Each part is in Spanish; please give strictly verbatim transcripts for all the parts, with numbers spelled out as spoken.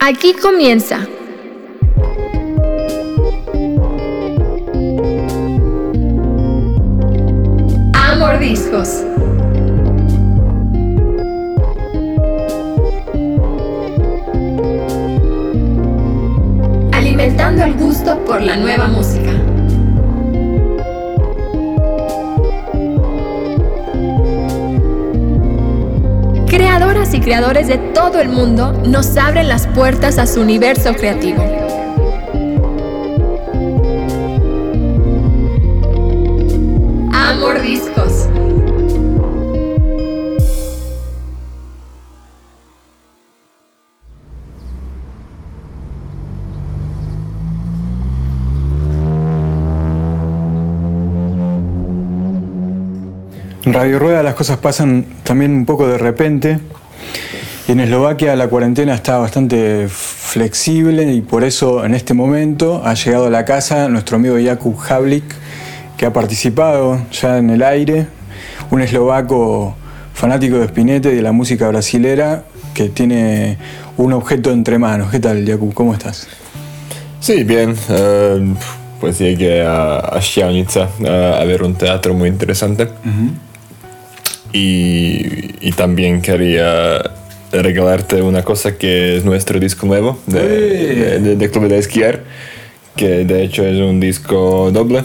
Aquí comienza Amor Discos. Alimentando el gusto por la nueva música. Creadoras y creadores de todo el mundo nos abren las puertas a su universo creativo. Amor Discos. En Radio Rueda las cosas pasan también un poco de repente y en Eslovaquia la cuarentena está bastante flexible y por eso en este momento ha llegado a la casa nuestro amigo Jakub Havlik, que ha participado ya en el aire, un eslovaco fanático de Spinetta y de la música brasilera que tiene un objeto entre manos. ¿Qué tal, Jakub? ¿Cómo estás? Sí, bien. Uh, pues llegué a, a Štiavnica uh, a ver un teatro muy interesante. Uh-huh. Y, y también quería regalarte una cosa que es nuestro disco nuevo de, de, de, de Club de Esquiar, que de hecho es un disco doble.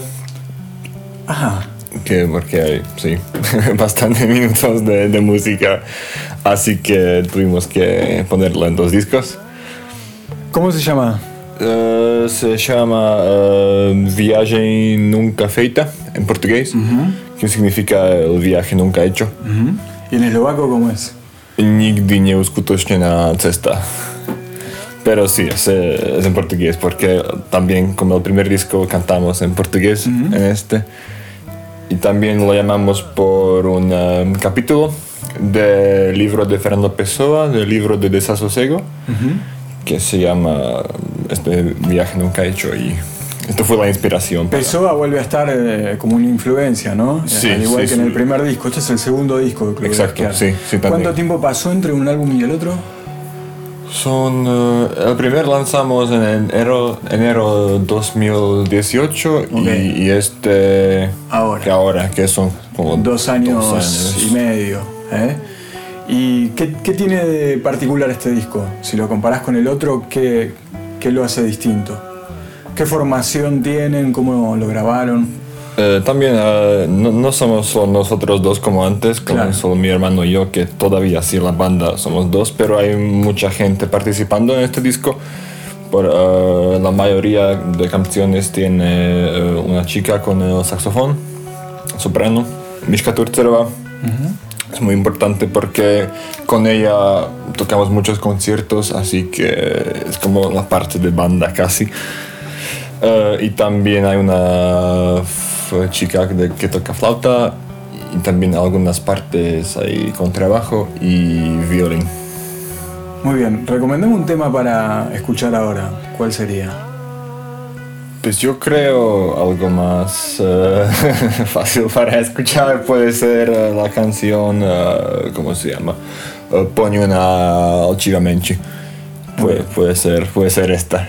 Ajá. Que porque hay, sí, bastantes minutos de, de música, así que tuvimos que ponerlo en dos discos. ¿Cómo se llama? Uh, se llama uh, Viagem Nunca Feita, en portugués, uh-huh. Que significa el viaje nunca hecho. Uh-huh. ¿Y en eslovaco cómo es? Nikdy neuskutočnená cesta. Pero sí, es, es en portugués, porque también como el primer disco cantamos en portugués, uh-huh. En este. Y también lo llamamos por un um, capítulo del libro de Fernando Pessoa, del libro de Desasosiego, uh-huh. Que se llama este Viaje Nunca Hecho, y esto fue la inspiración. Pessoa para... vuelve a estar eh, como una influencia, ¿no? Sí, al igual sí, que sí. en el primer disco. Este es el segundo disco. Creo. Exacto, sí, sí, también. ¿Cuánto tiempo pasó entre un álbum y el otro? Son, uh, el primer lanzamos en enero, enero dos mil dieciocho, okay. y, y este ahora. Que ahora, que son como dos años, dos años. y medio. ¿eh? ¿Y qué, qué tiene de particular este disco? Si lo comparás con el otro, ¿qué, qué lo hace distinto? ¿Qué formación tienen? ¿Cómo lo grabaron? Eh, también uh, no, no somos solo nosotros dos como antes, como claro. Solo mi hermano y yo, que todavía sí la banda somos dos, pero hay mucha gente participando en este disco. Por, uh, la mayoría de canciones tiene uh, una chica con el saxofón, soprano, Miška Turcerova. Uh-huh. Es muy importante porque con ella tocamos muchos conciertos, así que es como la parte de banda casi. Uh, y también hay una f- chica de, que toca flauta, y también algunas partes ahí con trabajo y violín. Muy bien, recomendame un tema para escuchar ahora. ¿Cuál sería? Pues yo creo algo más uh, fácil para escuchar puede ser uh, la canción, uh, ¿cómo se llama? Uh, Pognona Alcivamente. Puede, puede ser, puede ser esta.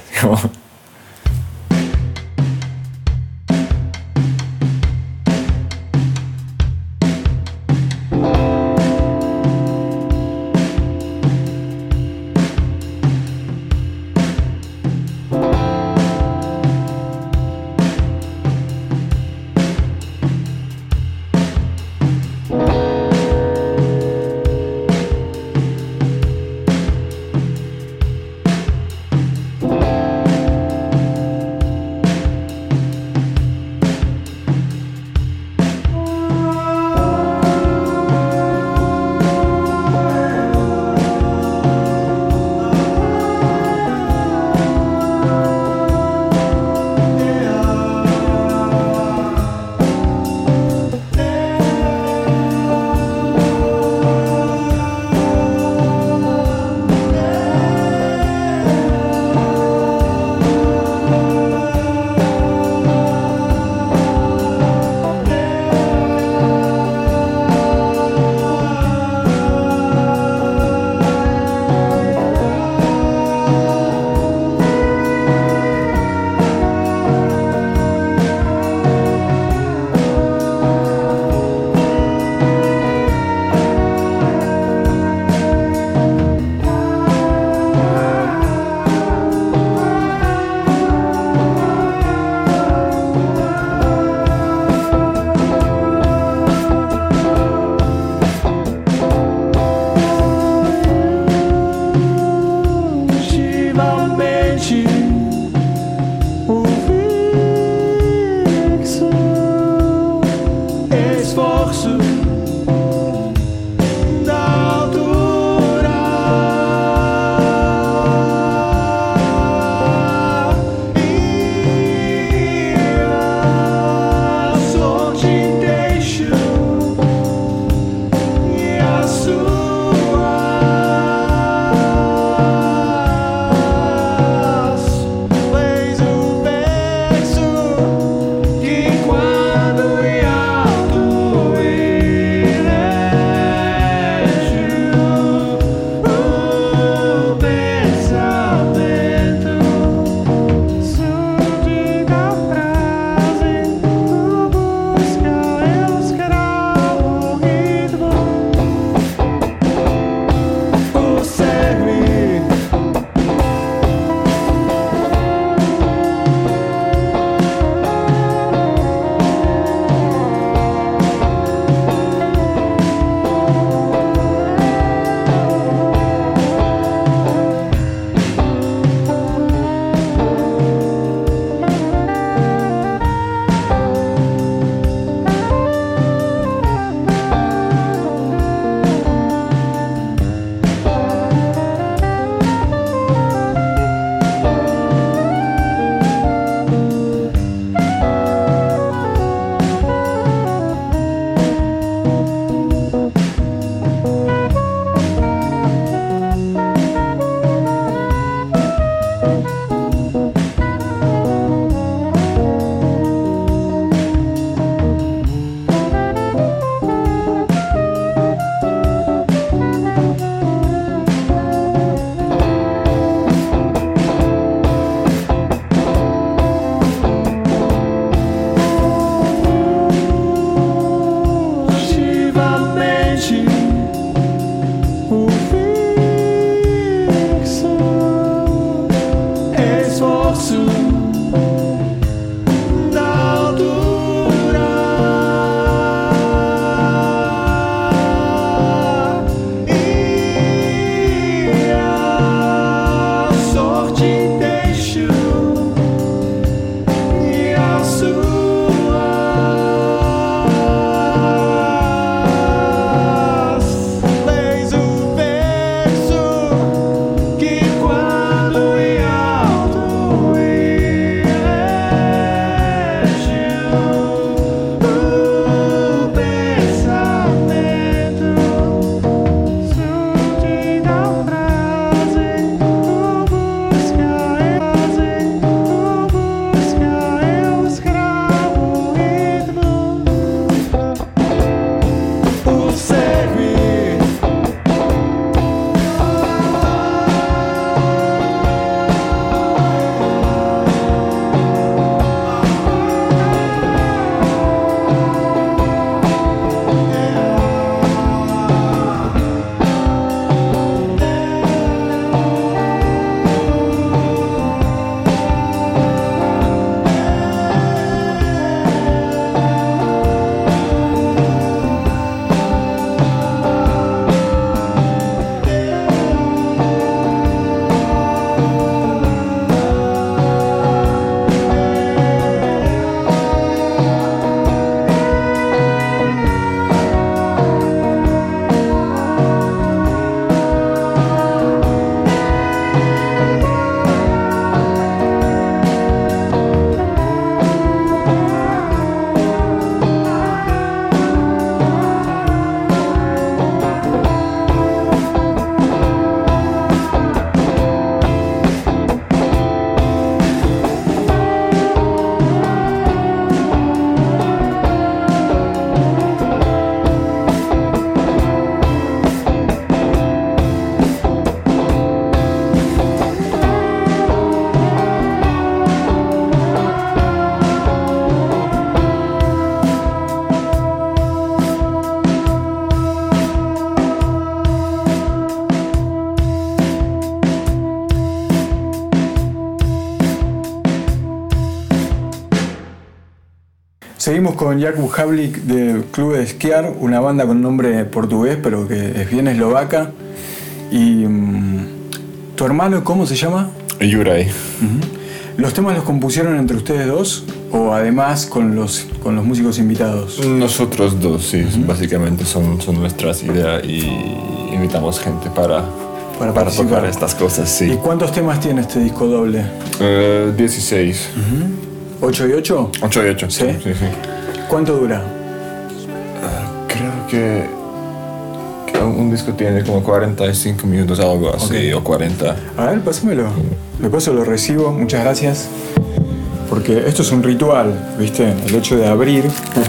Seguimos con Jakub Havlik de Clube de Esquiar, una banda con nombre portugués, pero que es bien eslovaca. Y um, ¿tu hermano cómo se llama? Juraj. Uh-huh. ¿Los temas los compusieron entre ustedes dos o además con los, con los músicos invitados? Nosotros dos, sí, uh-huh. Básicamente son, son nuestras ideas y invitamos gente para, para, para tocar estas cosas, sí. ¿Y cuántos temas tiene este disco doble? Uh, dieciséis. Uh-huh. ¿ocho y ocho? ocho y ocho, ¿Sí? Sí, sí. ¿Cuánto dura? Uh, creo que, que un disco tiene como cuarenta y cinco minutos, algo así, okay. O cuarenta. A ver, pásamelo. De paso lo recibo, muchas gracias. Porque esto es un ritual, ¿viste? El hecho de abrir.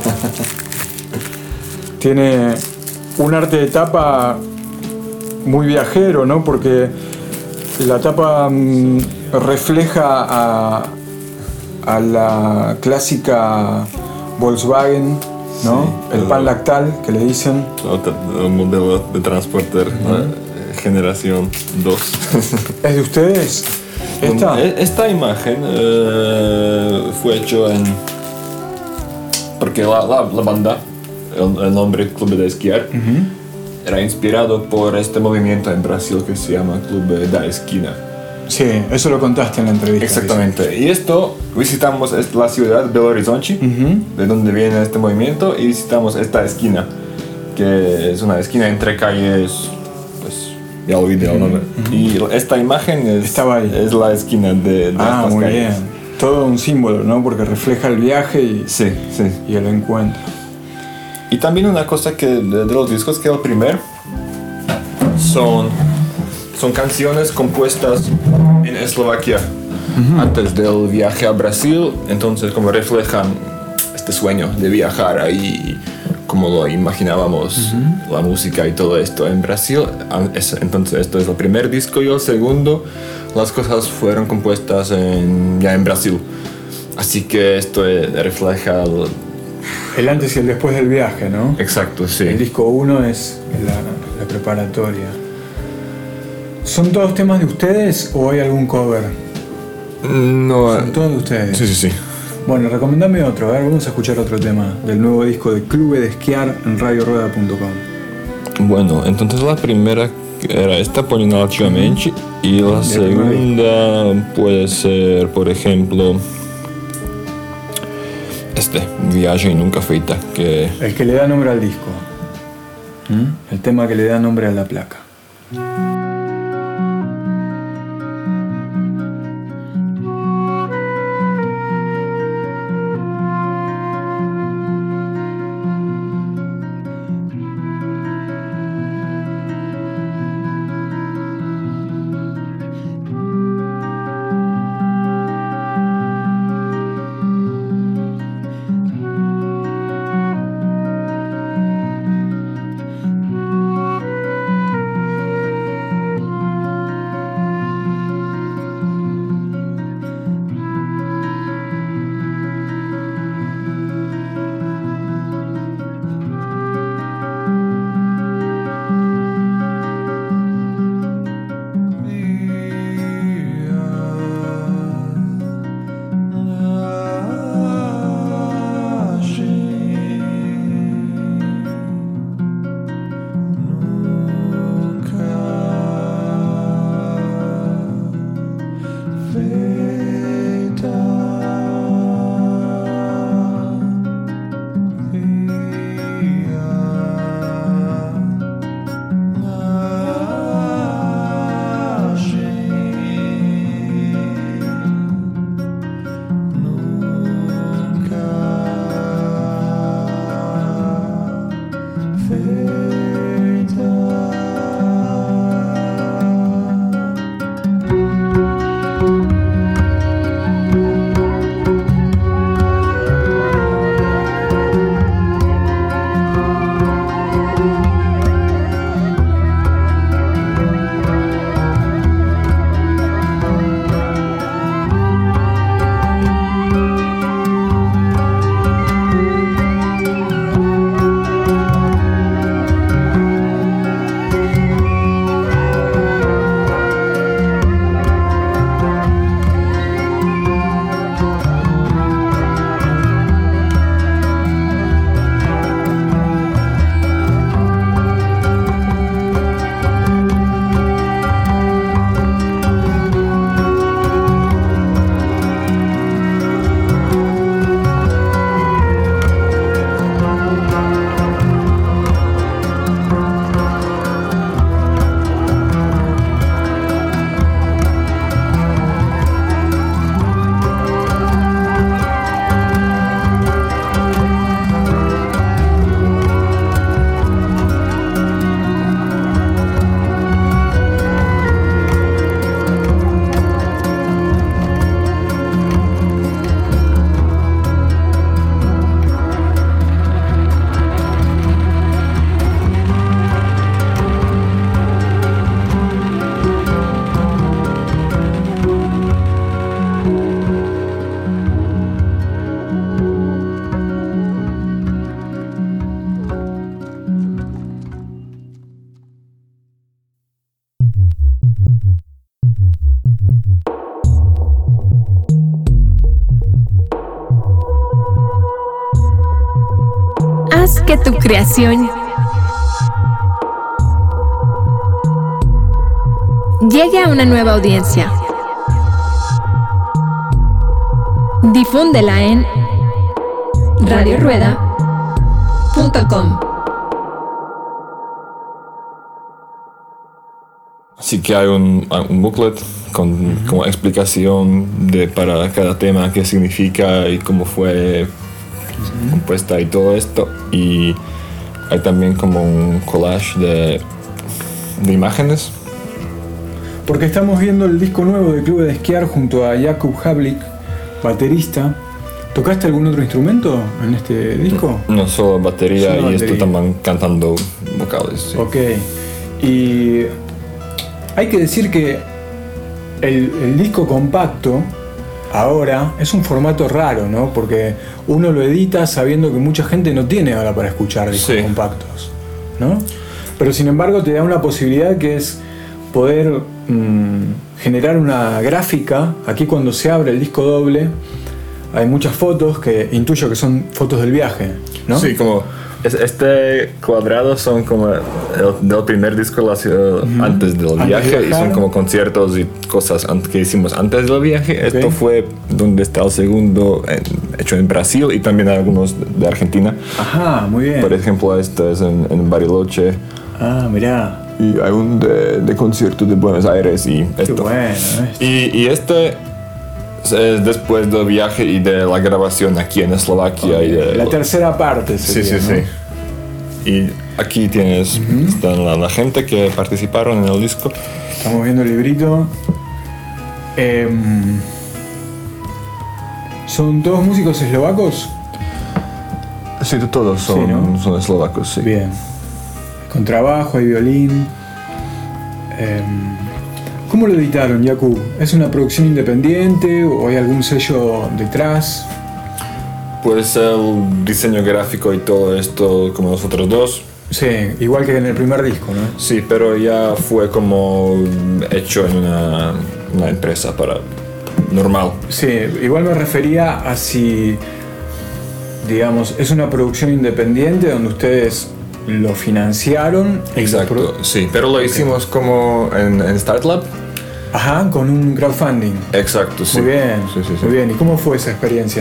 Tiene un arte de tapa muy viajero, ¿no? Porque la tapa mmm, refleja a, a la clásica Volkswagen, ¿no? Sí, el pan lactal que le dicen. El modelo de transporte, uh-huh. Generación dos. ¿Es de ustedes? ¿Esta? Esta imagen uh, fue hecho en... Porque la, la, la banda, el, el nombre Clube de Esquiar, uh-huh. Era inspirado por este movimiento en Brasil que se llama Clube da Esquina. Sí, eso lo contaste en la entrevista. Exactamente. Dice. Y esto, visitamos la ciudad de Belo Horizonte, uh-huh. De donde viene este movimiento, y visitamos esta esquina, que es una esquina entre calles... Ya olvidé el nombre. Uh-huh. Y esta imagen es, Estaba ahí. Es la esquina de, de ah, estas muy calles. bien. Todo un símbolo, ¿no? Porque refleja el viaje y, sí, sí. y el encuentro. Y también una cosa que de, de los discos que el primer son, son canciones compuestas en Eslovaquia uh-huh. Antes del viaje a Brasil, entonces como reflejan este sueño de viajar ahí, como lo imaginábamos, uh-huh. La música y todo esto en Brasil. Entonces esto es el primer disco, y el segundo, las cosas fueron compuestas en, ya en Brasil. Así que esto refleja el, el antes y el después del viaje, ¿no? Exacto, sí. El disco uno es la, la preparatoria. ¿Son todos temas de ustedes o hay algún cover? No. ¿Son todos de ustedes? Sí, sí, sí. Bueno, recomendame otro. A ver, vamos a escuchar otro tema del nuevo disco de Clube de Esquiar en radio rueda punto com. Bueno, entonces la primera era esta, Poniendo Alteramente, y la segunda puede ser, por ejemplo, este, Viagem Nunca Feita, que... El que le da nombre al disco. ¿Mm? El tema que le da nombre a la placa. Haz que tu creación llegue a una nueva audiencia. Difúndela en radio rueda punto com. Así que hay un, un booklet con uh-huh. como explicación de para cada tema, qué significa y cómo fue uh-huh. compuesta y todo esto. Y hay también como un collage de, de imágenes. Porque estamos viendo el disco nuevo de Club de Esquiar junto a Jakub Havlik, baterista. ¿Tocaste algún otro instrumento en este disco? No, solo batería solo y batería. Esto también cantando vocales. Sí. Ok. Y hay que decir que el, el disco compacto ahora es un formato raro, ¿no? Porque uno lo edita sabiendo que mucha gente no tiene ahora para escuchar discos sí. compactos, ¿no? Pero sin embargo te da una posibilidad que es poder mmm, generar una gráfica. Aquí cuando se abre el disco doble hay muchas fotos que intuyo que son fotos del viaje, ¿no? Sí, como este cuadrado son como el, del primer disco uh-huh. antes del antes viaje de y son como conciertos y cosas que hicimos antes del viaje. Okay. Esto fue donde está el segundo en, hecho en Brasil y también algunos de Argentina. Ajá, muy bien. Por ejemplo, este es en, en Bariloche. Ah, mirá. Y hay un de, de concierto de Buenos Aires y esto. Qué bueno, esto. Y, y este es después del viaje y de la grabación aquí en Eslovaquia. Okay. Y de, la tercera parte sería, sí, sí, ¿no? sí. Y aquí tienes uh-huh. están la, la gente que participaron en el disco. Estamos viendo el librito. Eh, ¿Son todos músicos eslovacos? Sí, todos son, sí, ¿no? son eslovacos, sí. Bien. Con trabajo, hay violín. Eh, ¿Cómo lo editaron, Jakub? ¿Es una producción independiente o hay algún sello detrás? Pues el diseño gráfico y todo esto como nosotros dos. Sí, igual que en el primer disco, ¿no? Sí, pero ya fue como hecho en una, una empresa para normal. Sí, igual me refería a si, digamos, es una producción independiente donde ustedes lo financiaron. Exacto, pro- sí, pero lo hicimos okay. como en, en StartLab. Ajá, con un crowdfunding. Exacto, sí. Muy bien, sí, sí, sí. muy bien. ¿Y cómo fue esa experiencia?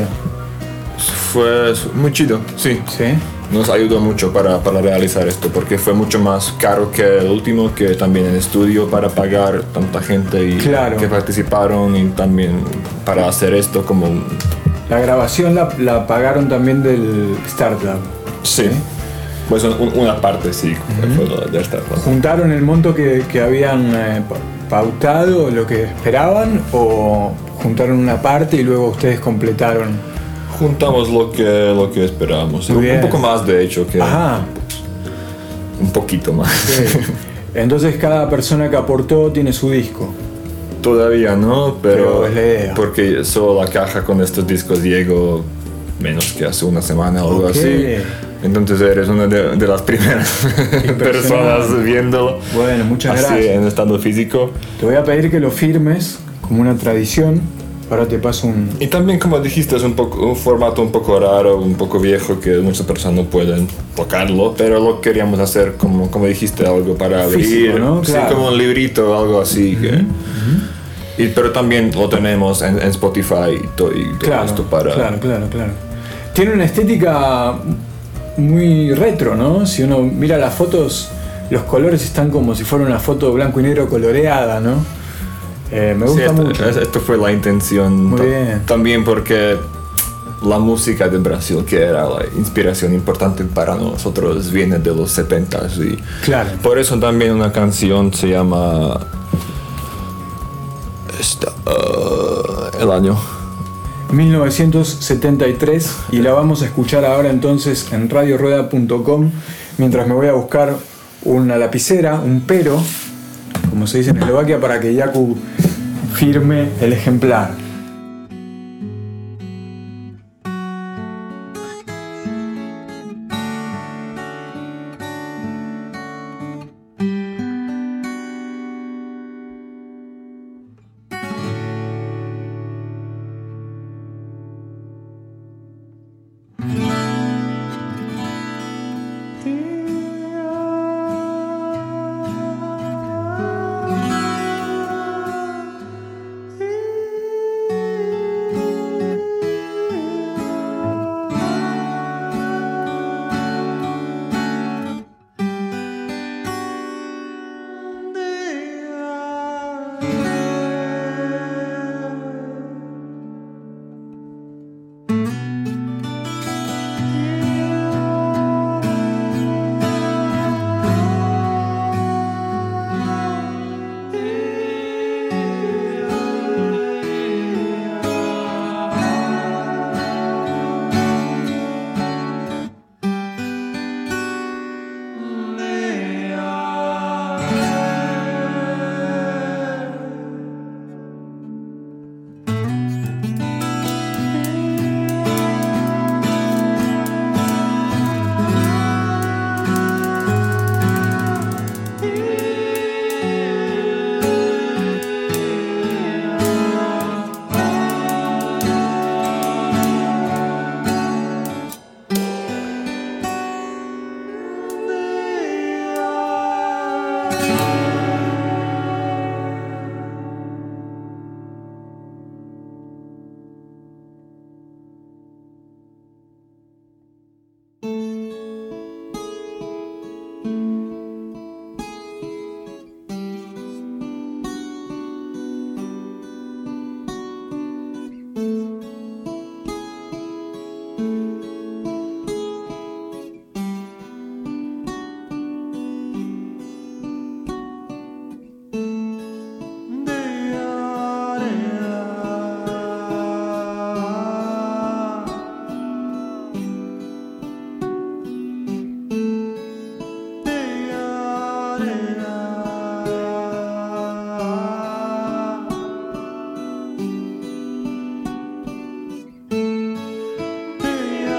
Fue muy chido, sí. ¿Sí? Nos ayudó mucho para, para realizar esto, porque fue mucho más caro que el último, que también en estudio para pagar tanta gente y claro. que participaron y también para hacer esto como... La grabación la, la pagaron también del StartLab. Sí. ¿Sí? Pues un, una parte sí, uh-huh. fue del StartLab. ¿Juntaron el monto que, que habían eh, pautado, lo que esperaban, o juntaron una parte y luego ustedes completaron? Juntamos lo que, lo que esperábamos. Un, un poco más, de hecho, que Ajá. un poquito más. Sí. Entonces cada persona que aportó tiene su disco. Todavía no, pero, pero es la idea. Porque solo la caja con estos discos llegó menos que hace una semana o algo okay. así. Entonces eres una de, de las primeras personas viéndolo. Bueno, muchas así, gracias. En estado físico. Te voy a pedir que lo firmes como una tradición. Ahora te paso un... Y también, como dijiste, es un, poco, un formato un poco raro, un poco viejo, que muchas personas no pueden tocarlo, pero lo queríamos hacer, como, como dijiste, algo para abrir. Físico, ¿no? Claro. Sí, como un librito, algo así. Uh-huh. Que, uh-huh. y, pero también lo tenemos en, en Spotify y todo, y todo claro, esto para... Claro, claro, claro. Tiene una estética muy retro, ¿no? Si uno mira las fotos, los colores están como si fuera una foto blanco y negro coloreada, ¿no? Eh, me gusta sí, esto, mucho. Esto fue la intención. Muy ta- bien. También porque la música de Brasil, que era la inspiración importante para nosotros, viene de los setentas. Y claro. Por eso también una canción se llama... Esta, uh, el año... mil novecientos setenta y tres, y la vamos a escuchar ahora entonces en radio rueda punto com, mientras me voy a buscar una lapicera, un pero, como se dice en Eslovaquia, para que Jakub firme el ejemplar. Yeah.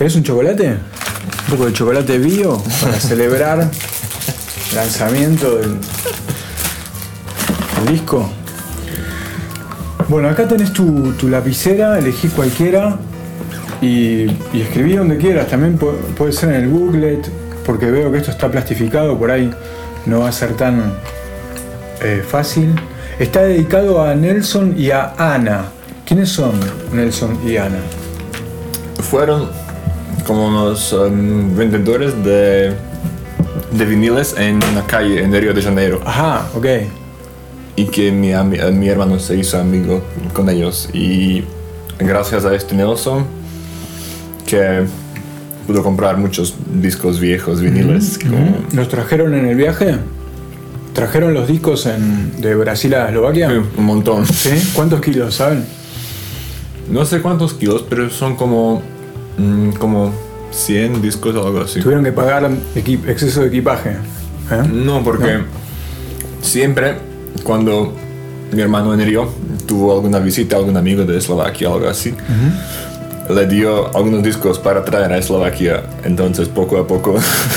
¿Querés un chocolate? Un poco de chocolate bio para celebrar el lanzamiento del, del disco. Bueno, acá tenés tu, tu lapicera, elegí cualquiera y, y escribí donde quieras. También puede, puede ser en el booklet, porque veo que esto está plastificado, por ahí no va a ser tan eh, fácil. Está dedicado a Nelson y a Ana. ¿Quiénes son Nelson y Ana? Fueron como unos um, vendedores de, de viniles en la calle, en Río de Janeiro. Ajá, ok. Y que mi, mi hermano se hizo amigo con ellos. Y gracias a este Nelson, que pudo comprar muchos discos viejos, viniles. Mm-hmm. Como... ¿Los trajeron en el viaje? ¿Trajeron los discos en, de Brasil a Eslovaquia? Sí, un montón. ¿Sí? ¿Cuántos kilos, saben? No sé cuántos kilos, pero son como, mmm, como cien discos o algo así. ¿Tuvieron que pagar equi- exceso de equipaje? ¿Eh? No, porque ¿no? Siempre cuando mi hermano en Río tuvo alguna visita a algún amigo de Eslovaquia o algo así, uh-huh. le dio algunos discos para traer a Eslovaquia. Entonces poco a poco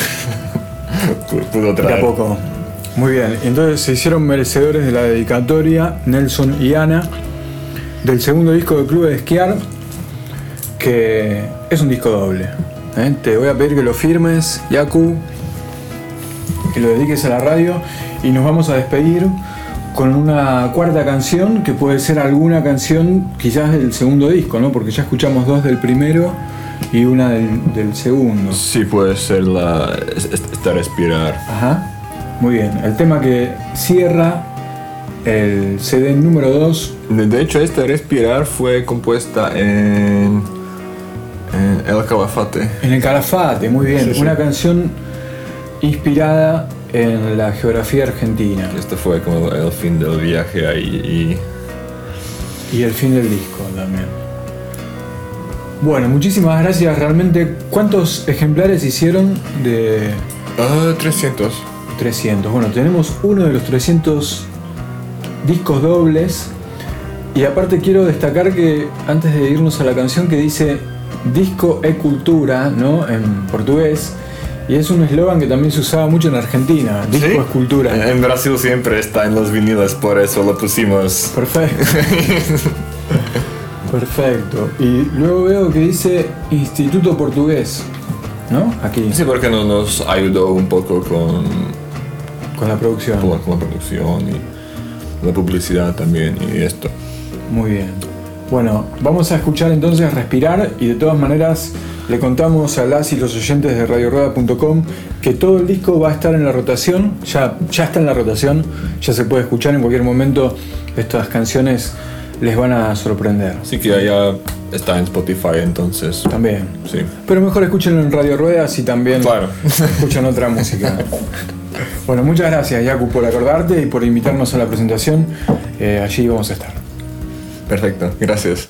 pudo traer. De a poco. Muy bien, entonces se hicieron merecedores de la dedicatoria Nelson y Ana del segundo disco de Club de Esquiar, que es un disco doble. ¿eh? Te voy a pedir que lo firmes, Yaku, que lo dediques a la radio y nos vamos a despedir con una cuarta canción que puede ser alguna canción quizás del segundo disco, ¿no? Porque ya escuchamos dos del primero y una del, del segundo. Sí, puede ser la esta Respirar. Ajá. Muy bien, el tema que cierra el C D número dos. De hecho, esta Respirar fue compuesta en, en El Calafate. En el Calafate, muy bien. Sí, sí. Una canción inspirada en la geografía argentina. Este fue como el fin del viaje ahí. Y, y el fin del disco también. Bueno, muchísimas gracias. Realmente, ¿cuántos ejemplares hicieron de...? Uh, trescientos. trescientos. Bueno, tenemos uno de los trescientos discos dobles. Y aparte quiero destacar que, antes de irnos a la canción, que dice Disco e Cultura, ¿no? En portugués. Y es un eslogan que también se usaba mucho en Argentina. Disco ¿sí? es cultura. En Brasil siempre está en los viniles, por eso lo pusimos. Perfecto. Perfecto. Y luego veo que dice Instituto Portugués, ¿no? Aquí. Sí, porque no nos ayudó un poco con... Con la producción. Con, con la producción y la publicidad también y esto. Muy bien. Bueno, vamos a escuchar entonces Respirar y de todas maneras le contamos a las y los oyentes de radio rueda punto com que todo el disco va a estar en la rotación, ya, ya está en la rotación, ya se puede escuchar en cualquier momento. Estas canciones les van a sorprender. Sí, que ya está en Spotify entonces. También. Sí. Pero mejor escúchenlo en Radio Ruedas y también claro. escuchan otra música. Bueno, muchas gracias, Yaku, por acordarte y por invitarnos a la presentación. Eh, allí vamos a estar. Perfecto, gracias.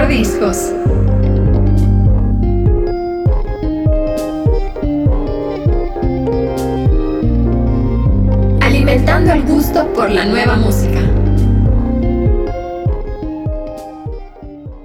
Mordiscos. Alimentando el gusto por la nueva música.